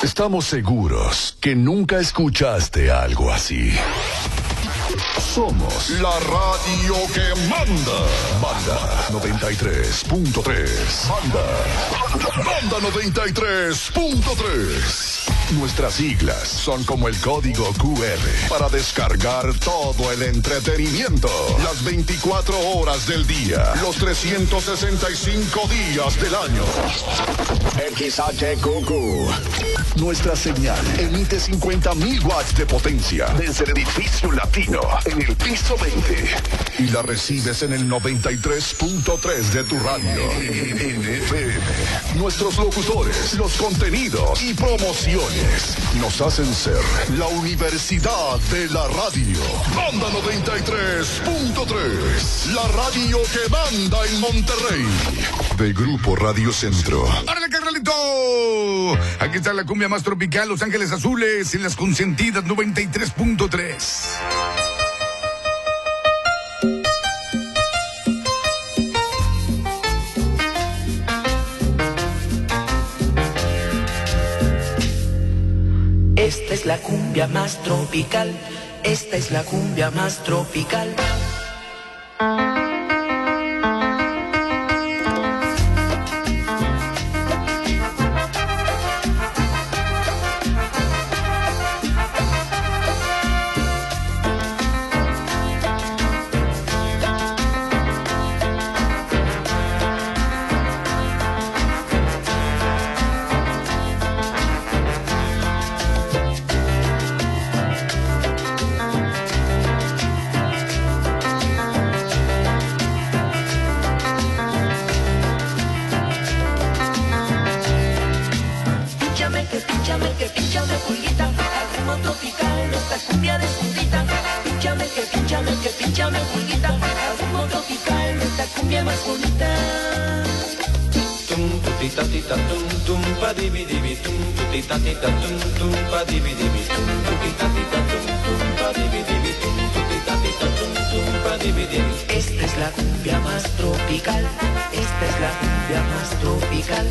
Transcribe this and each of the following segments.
Estamos seguros que nunca escuchaste algo así. Somos la radio que manda. Banda 93.3. Banda 93.3. Nuestras siglas son como el código QR para descargar todo el entretenimiento. Las 24 horas del día, los 365 días del año. XHQQ. Nuestra señal emite 50.000 watts de potencia desde el edificio latino en el piso 20. Y la recibes en el 93.3 de tu radio. FM. Nuestros locutores, los contenidos y promociones nos hacen ser la universidad de la radio. Banda 93.3. La radio que manda en Monterrey. De Grupo Radio Centro. ¡Órale, carnalito! Aquí está la cumbia más tropical, Los Ángeles Azules, en las consentidas 93.3. Esta es la cumbia más tropical. Esta es la cumbia más tropical. Esta es la cumbia más tropical. Esta es la cumbia más tropical.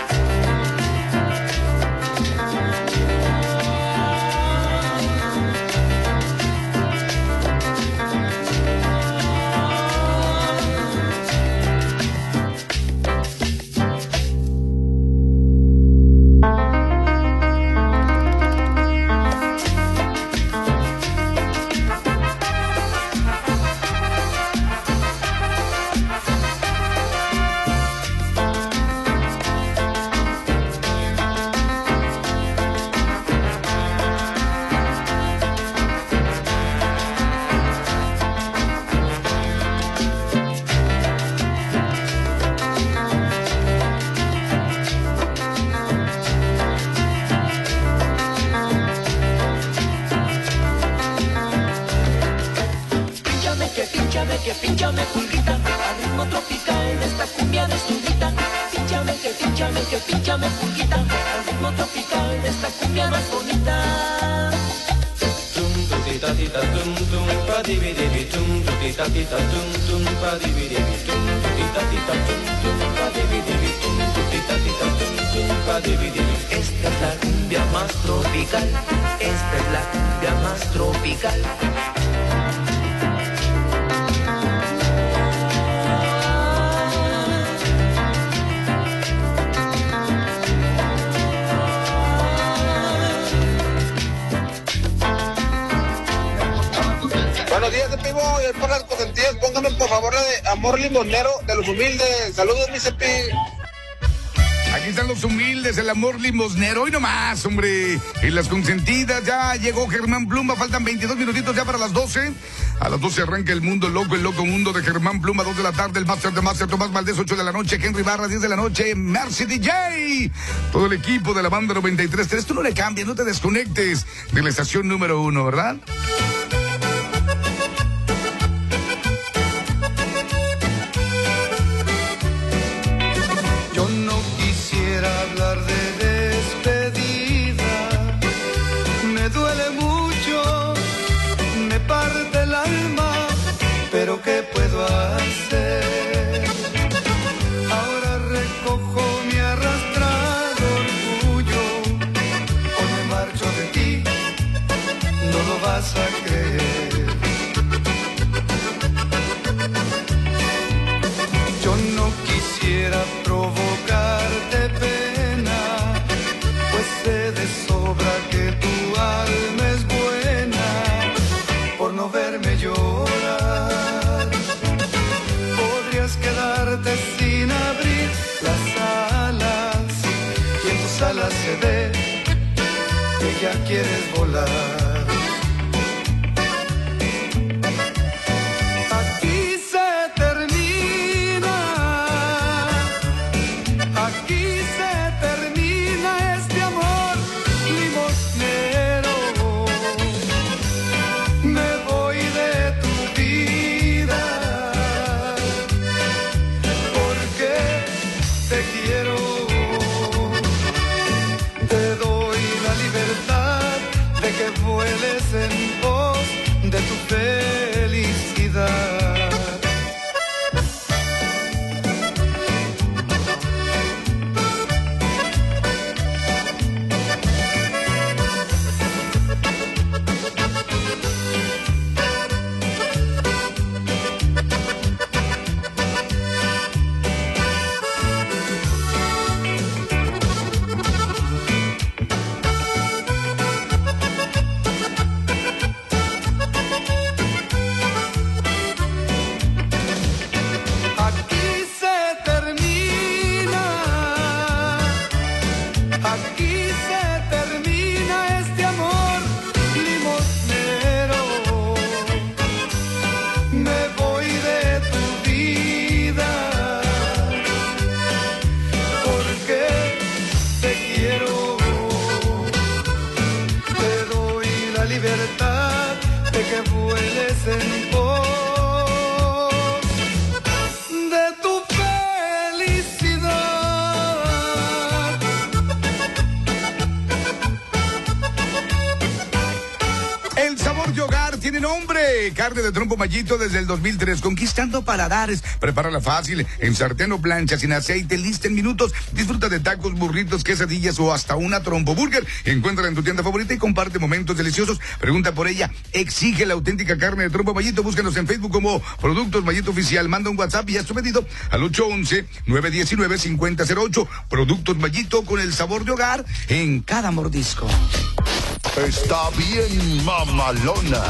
Pínchame pulguita, al ritmo tropical de esta cumbia desnudita. Pínchame pulguita, al ritmo tropical de esta cumbia más bonita. Tum tutita tita tum tum pa divi divi tum tutita tita tum tum pa divi divi tum tutita tita tum tum pa divi divi tum tutita tita tum tum pa divi divi. Esta es la cumbia más tropical. Esta es la cumbia más tropical. Buenos días, de Pivo, y por las consentidas, póngame por favor la de Amor Limonero de los Humildes. Saludos, mi Cepi. Aquí están los humildes, el amor limosnero. Hoy nomás, hombre. En las consentidas ya llegó Germán Pluma. Faltan 22 minutitos ya para las 12. A las 12 arranca el loco mundo de Germán Pluma. 2 de la tarde, el Master de Master. Tomás Valdés, 8 de la noche. Henry Barra, 10 de la noche. Mercy DJ. Todo el equipo de la banda 93.3. Tú no le cambies, no te desconectes de la estación número 1, ¿verdad? Yo no quisiera hablar de despedida, me duele mucho, me parte el alma, pero ¿qué puedo hacer? Ahora recojo mi arrastrado orgullo clase D que ya quieres volar. Aquí se termina este amor limosnero. Me voy de tu vida porque te quiero. Te doy la libertad de que vueles en pos de tu felicidad. Carne de trompo Mallito desde el 2003, conquistando paladares. Prepárala fácil, en sartén o plancha, sin aceite, lista en minutos. Disfruta de tacos, burritos, quesadillas o hasta una trompo burger. Encuéntrala en tu tienda favorita y comparte momentos deliciosos. Pregunta por ella, exige la auténtica carne de trompo Mallito. Búscanos en Facebook como Productos Mallito Oficial. Manda un WhatsApp y haz tu pedido al 811-919-5008. Productos Mallito, con el sabor de hogar en cada mordisco. Está bien mamalona.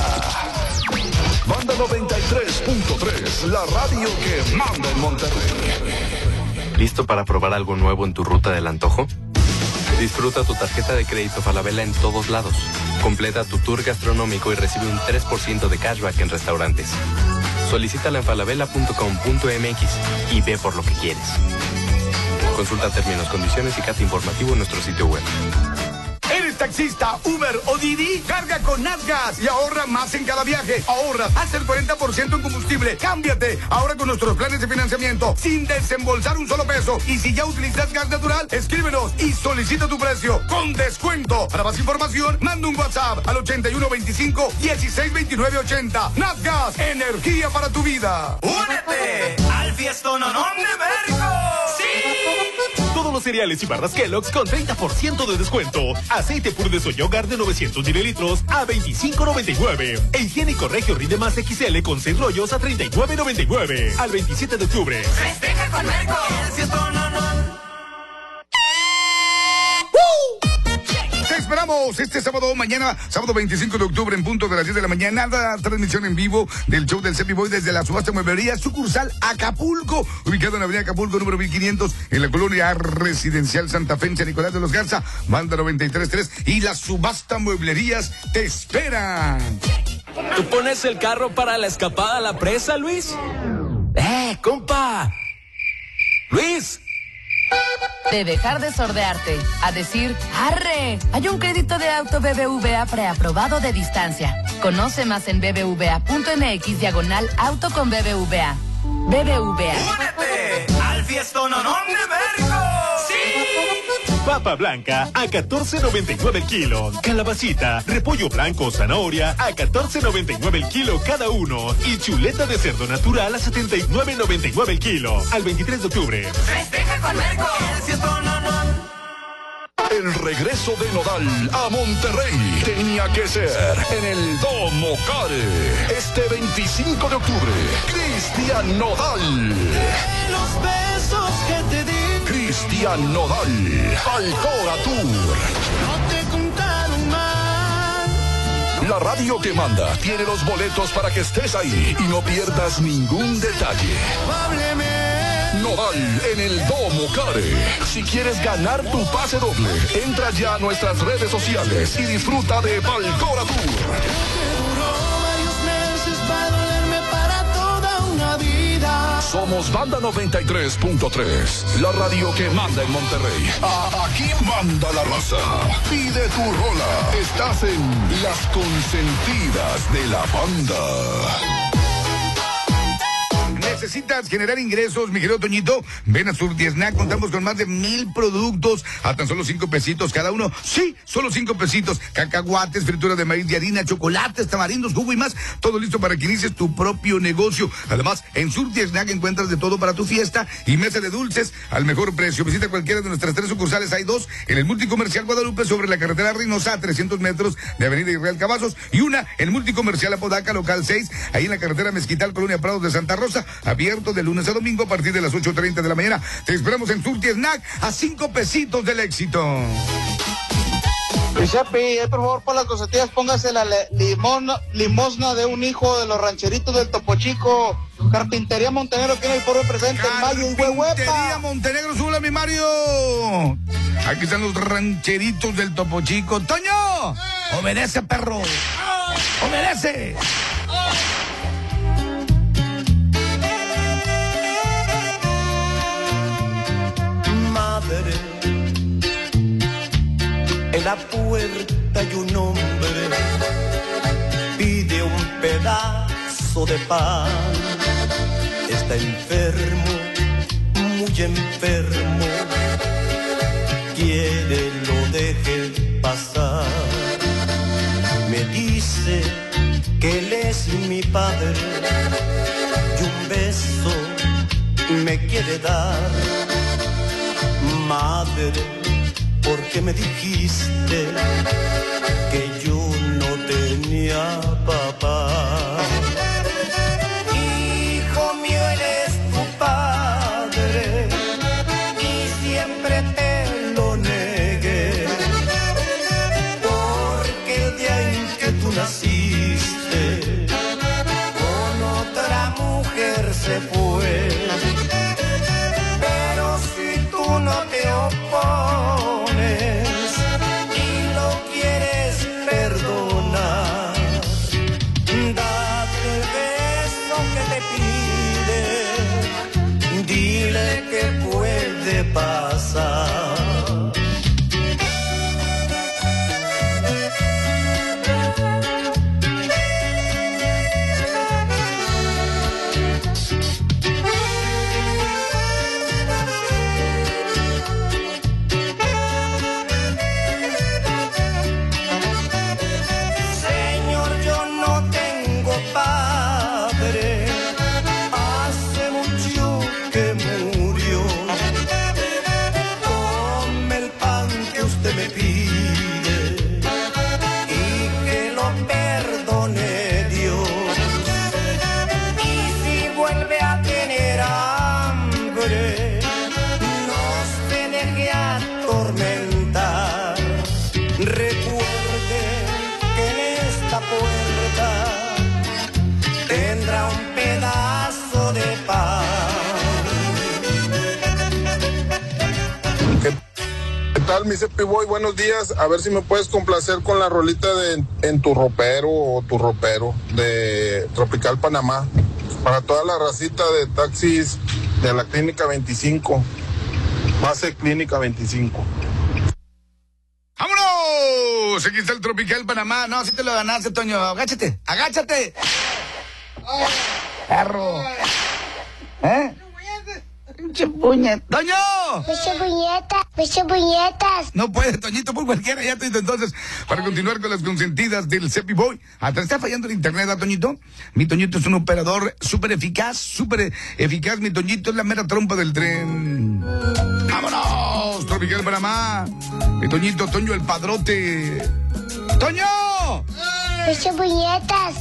Manda 93.3, la radio que manda en Monterrey. ¿Listo para probar algo nuevo en tu ruta del antojo? Disfruta tu tarjeta de crédito Falabella en todos lados. Completa tu tour gastronómico y recibe un 3% de cashback en restaurantes. Solicítala en falabella.com.mx y ve por lo que quieres. Consulta términos, condiciones y cata informativo en nuestro sitio web. ¿Eres taxista, Uber o Didi? Carga con Natgas y ahorra más en cada viaje. Ahorra hasta el 40% en combustible. Cámbiate ahora con nuestros planes de financiamiento sin desembolsar un solo peso. Y si ya utilizas gas natural, escríbenos y solicita tu precio con descuento. Para más información, manda un WhatsApp al 8125-162980. Natgas, energía para tu vida. ¡Únete al fiestononón de México! ¡Sí! Todos los cereales y barras Kellogg's con 30% de descuento. Aceite puro de soya hogar de 900 mililitros a $25.99. E higiénico Regio Rinde Más XL con 6 rollos a $39.99. Al 27 de octubre. ¡Festeja con Merco! Te esperamos este sábado, mañana, sábado 25 de octubre, en punto de las 10 de la mañana. La transmisión en vivo del show del Cepi Boy desde la subasta mueblería sucursal Acapulco, ubicado en la avenida Acapulco, número 1500, en la colonia residencial Santa Fe, en San Nicolás de los Garza, manda 93.3, y las subasta mueblerías te esperan. ¿Tú pones el carro para la escapada a la presa, Luis? Compa! ¡Luis! De dejar de sordearte a decir ¡arre! Hay un crédito de auto BBVA preaprobado de distancia. Conoce más en bbva.mx/auto con BBVA. BBVA. ¡Únete al fiestononón de México! ¡Sí! Papa blanca a $14.99 el kilo. Calabacita, repollo blanco o zanahoria a $14.99 el kilo cada uno. Y chuleta de cerdo natural a $79.99 el kilo. Al 23 de octubre. ¡Festeja con Merco! El regreso de Nodal a Monterrey tenía que ser en el Domo Care. Este 25 de octubre, Cristian Nodal. Los besos que te di. Cristian Nodal, Alcora Tour. No te contaron mal. La radio que manda tiene los boletos para que estés ahí y no pierdas ningún detalle. Probablemente Nodal en el Domo Care. Si quieres ganar tu pase doble, entra ya a nuestras redes sociales y disfruta de Valcora Tour. Somos Banda 93.3, la radio que manda en Monterrey. Aquí manda la raza. Pide tu rola. Estás en Las Consentidas de la Banda. ¿Necesitas generar ingresos, mi querido Toñito? Ven a Surti Snack, contamos con más de 1,000 productos a tan solo 5 pesitos cada uno. Sí, solo 5 pesitos. Cacahuates, frituras de maíz de harina, chocolates, tamarindos, jugo y más. Todo listo para que inicies tu propio negocio. Además, en Surti Snack encuentras de todo para tu fiesta y mesa de dulces al mejor precio. Visita cualquiera de nuestras 3 sucursales. Hay 2 en el Multicomercial Guadalupe sobre la carretera Reynosa, a 300 metros de Avenida Israel Cavazos, y una en el Multicomercial Apodaca, local 6, ahí en la carretera Mezquital, Colonia Prados de Santa Rosa. Abierto de lunes a domingo a partir de las 8:30 de la mañana. Te esperamos en Surti Snack a 5 pesitos del éxito. Chapi, por favor, por las cosetillas, póngase la limosna de un hijo de los rancheritos del Topo Chico. Carpintería Montenegro tiene el foro presente en mayo y huehuepa. Carpintería Montenegro, súbela, mi Mario. Aquí están los rancheritos del Topo Chico. ¡Toño! ¡Obedece, perro! ¡Obedece! En la puerta hay un hombre, pide un pedazo de pan. Está enfermo, muy enfermo, quiere lo deje pasar. Me dice que él es mi padre y un beso me quiere dar. Madre, ¿por qué me dijiste que yo no tenía papá? Hijo mío, eres tu padre y siempre te lo negué, porque el día en que tú naciste con otra mujer se fue. Pero si tú no te opones y lo quieres perdonar, date el beso que te pide, dile que puede pasar. Mi Cepi Boy, buenos días. A ver si me puedes complacer con la rolita de En tu ropero o tu ropero de Tropical Panamá. Para toda la racita de taxis de la Clínica 25. Base Clínica 25. ¡Vámonos! Aquí está el Tropical Panamá. No, si te lo ganaste, Toño. Agáchate, agáchate. Perro. ¿Eh? ¡Pinche puñet! ¡Toño! ¡Pinche puñetas! No puede, Toñito, por cualquiera, ya, Toñito. Entonces, para continuar con las consentidas del Cepi Boy. Hasta está fallando el internet, ¿a Toñito? Mi Toñito es un operador súper eficaz, mi Toñito es la mera trompa del tren. ¡Vámonos! Tropical Panamá. Mi Toñito, Toño el padrote. ¡Toño! ¡Pinche puñetas!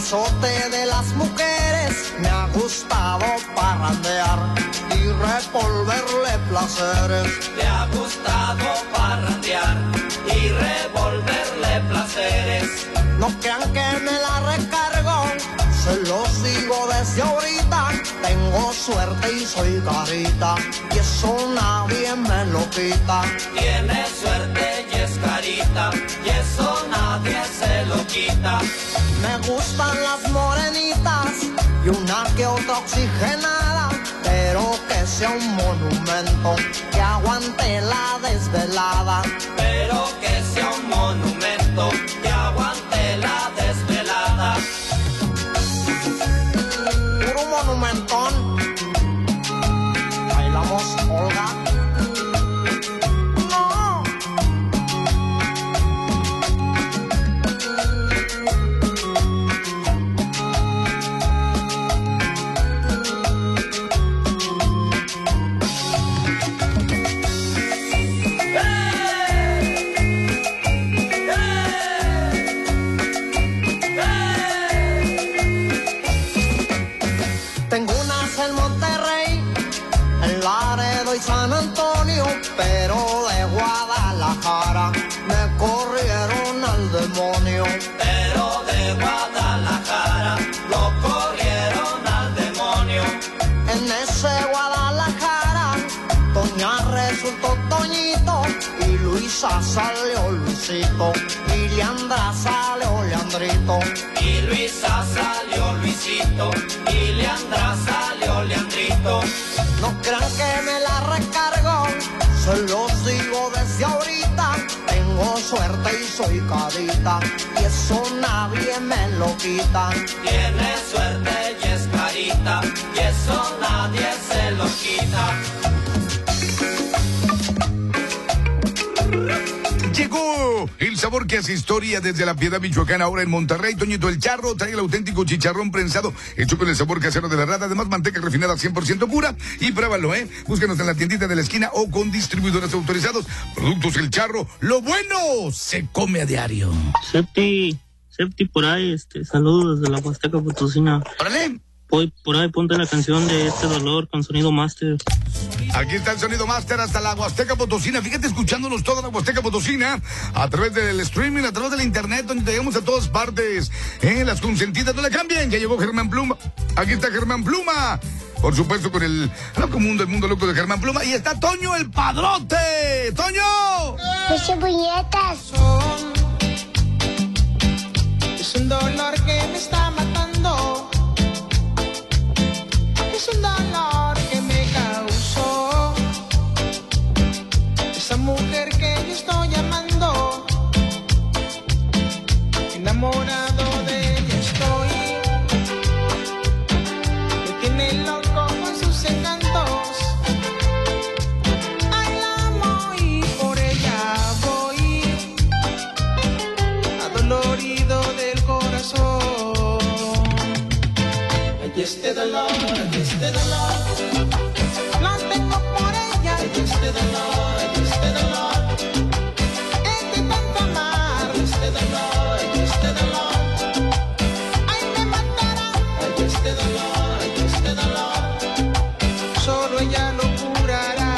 azote de las mujeres me ha gustado parrandear y revolverle placeres. Me ha gustado parrandear y revolverle placeres. No crean que me la recargo, se los digo desde ahorita. Tengo suerte y soy carita, y eso nadie me lo quita. Tiene suerte y es carita, y eso nadie se lo quita. Me gustan las morenitas y una que otra oxigenada, pero que sea un monumento que aguante la desvelada. Pero que sea un monumento que aguante la desvelada. Puro monumentón. Bailamos, Olga. Tengo unas en Monterrey, en Laredo y San Antonio, pero de Guadalajara me corrieron al demonio. Pero de Guadalajara lo corrieron al demonio. En ese Guadalajara, Toña resultó Toñito, y Luisa salió Luisito, y Leandra salió Leandrito. Y Luisa salió Luisito, y Leandra salió Leandrito. No crean que me la recargo, se los digo desde ahorita. Tengo suerte y soy carita, y eso nadie me lo quita. Tiene suerte y es carita, y eso nadie se lo quita. Llegó el sabor que hace historia desde La Piedad, Michoacán, ahora en Monterrey. Toñito el Charro trae el auténtico chicharrón prensado hecho con el sabor casero de la rada. Además, manteca refinada 100% pura. Y pruébalo, Búscanos en la tiendita de la esquina o con distribuidores autorizados. Productos El Charro. Lo bueno se come a diario. Septi por ahí, saludos desde la Huasteca Potosina. ¡Órale! Por ahí ponte la canción de Este Dolor con sonido máster. Aquí está el sonido máster hasta la Huasteca Potosina. Fíjate, escuchándonos toda la Huasteca Potosina a través del streaming, a través del internet, donde llegamos a todas partes. Las consentidas, no le cambien. Ya llegó Germán Pluma. Aquí está Germán Pluma. Por supuesto, con el loco mundo, el mundo loco de Germán Pluma. Y está Toño el Padrote. ¡Toño! Muchas puñetas. Es un dolor que me está matando. Es un dolor que me causó esa mujer que yo estoy amando. Enamorado de ella estoy. Me tiene loco con sus encantos. Ay, la amo y por ella voy, adolorido del corazón. Ay, este dolor, ay, este dolor, lo tengo por ella. Ay, este dolor, ay, este dolor, es de tanto amar. Ay, este dolor, ay, este dolor, ay, me matará. Ay, este dolor, ay, este dolor, solo ella lo curará.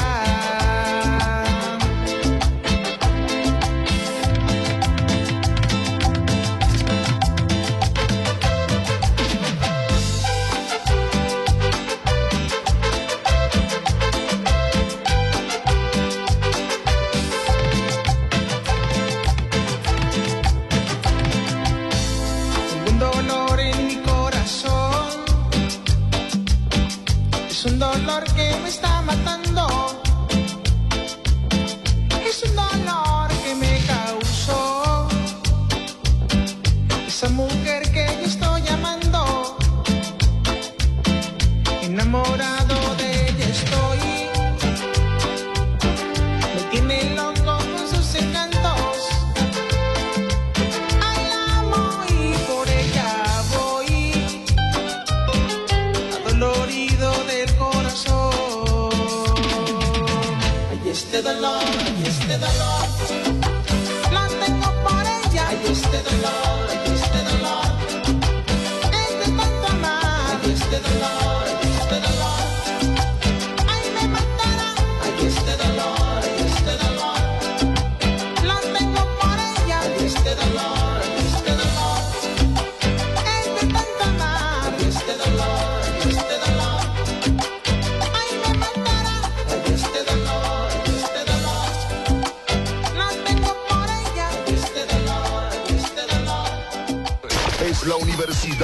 Es un dolor que me está matando. Es un dolor que me causó esa mujer que yo estoy amando. Enamorado de ella estoy. Me tiene loco con sus encantos. Ay, la amo y por ella voy, adolorido del corazón. Ay, este dolor, ay, este dolor, lo tengo por ella. Ay, este dolor, ay, este dolor,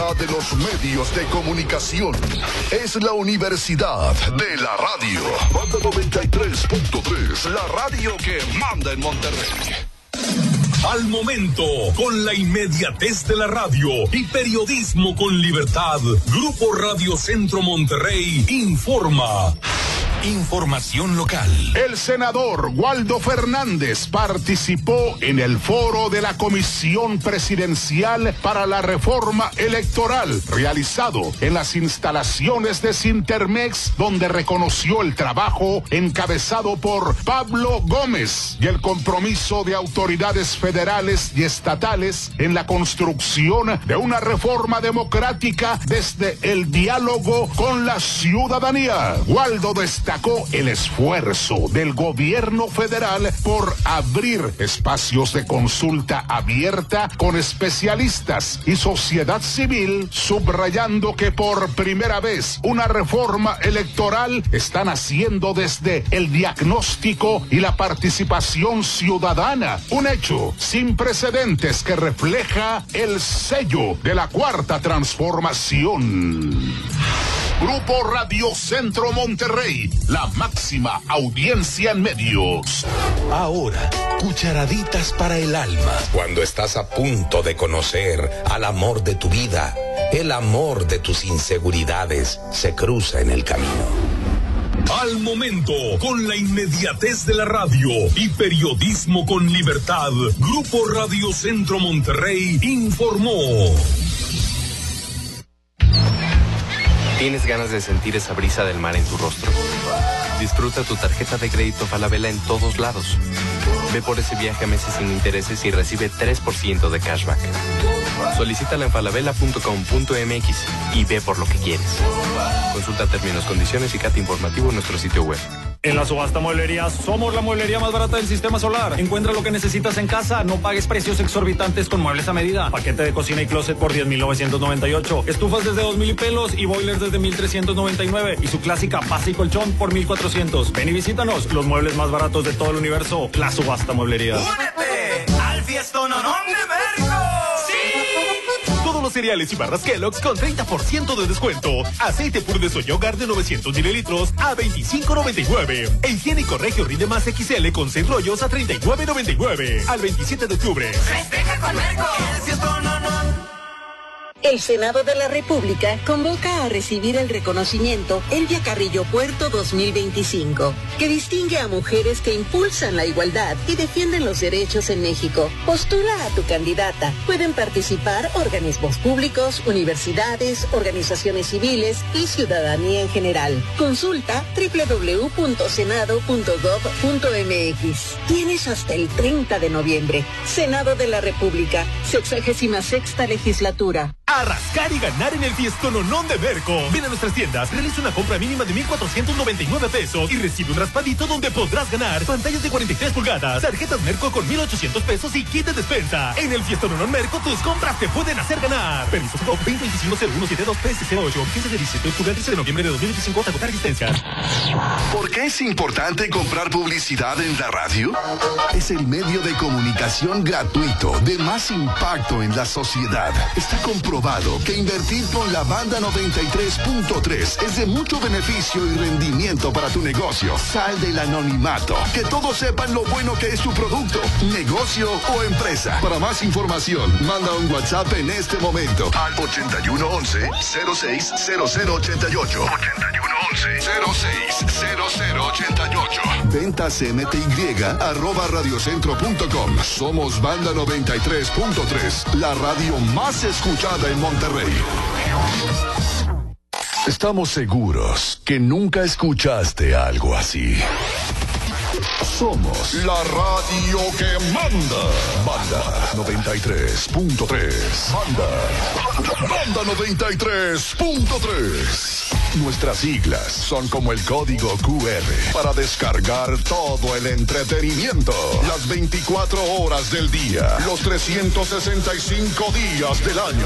autoridad de los medios de comunicación. Es la Universidad de la Radio. Banda 93.3, la radio que manda en Monterrey. Al momento, con la inmediatez de la radio y periodismo con libertad, Grupo Radio Centro Monterrey informa. Información local. El senador Waldo Fernández participó en el foro de la Comisión Presidencial para la Reforma Electoral, realizado en las instalaciones de Cintermex, donde reconoció el trabajo encabezado por Pablo Gómez y el compromiso de autoridades federales y estatales en la construcción de una reforma democrática desde el diálogo con la ciudadanía. Waldo destacó el esfuerzo del gobierno federal por abrir espacios de consulta abierta con especialistas y sociedad civil, subrayando que por primera vez una reforma electoral están haciendo desde el diagnóstico y la participación ciudadana, un hecho sin precedentes que refleja el sello de la Cuarta Transformación. Grupo Radio Centro Monterrey, la máxima audiencia en medios. Ahora, cucharaditas para el alma. Cuando estás a punto de conocer al amor de tu vida, el amor de tus inseguridades se cruza en el camino. Al momento, con la inmediatez de la radio y periodismo con libertad, Grupo Radio Centro Monterrey informó. ¿Tienes ganas de sentir esa brisa del mar en tu rostro? Disfruta tu tarjeta de crédito Falabella en todos lados. Ve por ese viaje a meses sin intereses y recibe 3% de cashback. Solicítala en falabella.com.mx y ve por lo que quieres. Consulta términos, condiciones y CAT informativo en nuestro sitio web. En la subasta mueblería somos la mueblería más barata del sistema solar. Encuentra lo que necesitas en casa, no pagues precios exorbitantes con muebles a medida. Paquete de cocina y closet por 10,998. Estufas desde 2,000 y pelos y boilers desde 1,399. Y su clásica base y colchón por 1,400. Ven y visítanos, los muebles más baratos de todo el universo. La subasta mueblería. ¡Únete al fiestononón de Merco! ¡Sí! Todos los cereales y barras Kellogg's con 30% de descuento. Aceite puro de soya hogar de 900 mililitros a $25.99. E higiénico Regio Rinde Más XL con 6 rollos a $39.99. Al 27 de octubre. ¡Festeja con Merco! ¡El fiestononón! El Senado de la República convoca a recibir el reconocimiento Elvia Carrillo Puerto 2025, que distingue a mujeres que impulsan la igualdad y defienden los derechos en México. Postula a tu candidata. Pueden participar organismos públicos, universidades, organizaciones civiles y ciudadanía en general. Consulta www.senado.gov.mx. Tienes hasta el 30 de noviembre. Senado de la República, 66ª legislatura. A rascar y ganar en el fiestononón de Merco. Ven a nuestras tiendas, realiza una compra mínima de 1,499 pesos y recibe un raspadito donde podrás ganar pantallas de 43 pulgadas, tarjetas Merco con 1,800 pesos y kit de despensa. En el fiestononón Merco, tus compras te pueden hacer ganar. Permiso COP 2025-0172 PSC8, 15 de 17 de octubre al 13 de noviembre de 2025 hasta agotar existencias. ¿Por qué es importante comprar publicidad en la radio? Es el medio de comunicación gratuito de más impacto en la sociedad. Está comprobado que invertir con la banda 93.3 es de mucho beneficio y rendimiento para tu negocio. Sal del anonimato. Que todos sepan lo bueno que es tu producto, negocio o empresa. Para más información, manda un WhatsApp en este momento al 8111-060088. 8111-060088. Ventas MTY@radiocentro.com. Somos Banda 93.3, la radio más escuchada en Monterrey. Estamos seguros que nunca escuchaste algo así. Somos la radio que manda. Banda 93.3. Banda 93.3. Nuestras siglas son como el código QR para descargar todo el entretenimiento. Las 24 horas del día, los 365 días del año.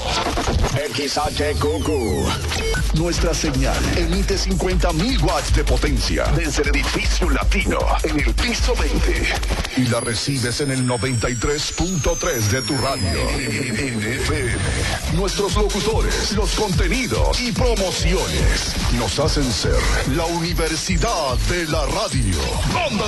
XHQQ. Nuestra señal emite 50.000 watts de potencia desde el edificio latino en el piso 20. Y la recibes en el 93.3 de tu radio. FM. Nuestros locutores, los contenidos y promociones nos hacen ser la Universidad de la Radio. Banda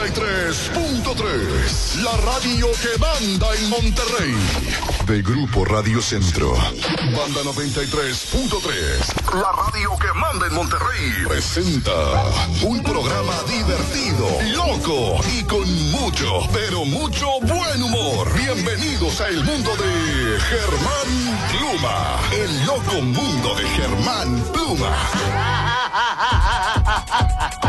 93.3. La radio que manda en Monterrey. De Grupo Radio Centro. Banda 93.3. La radio que manda en Monterrey. Presenta un programa divertido, loco y con mucho, pero mucho buen humor. Bienvenidos a el mundo de Germán Pluma. El loco mundo de Germán Pluma.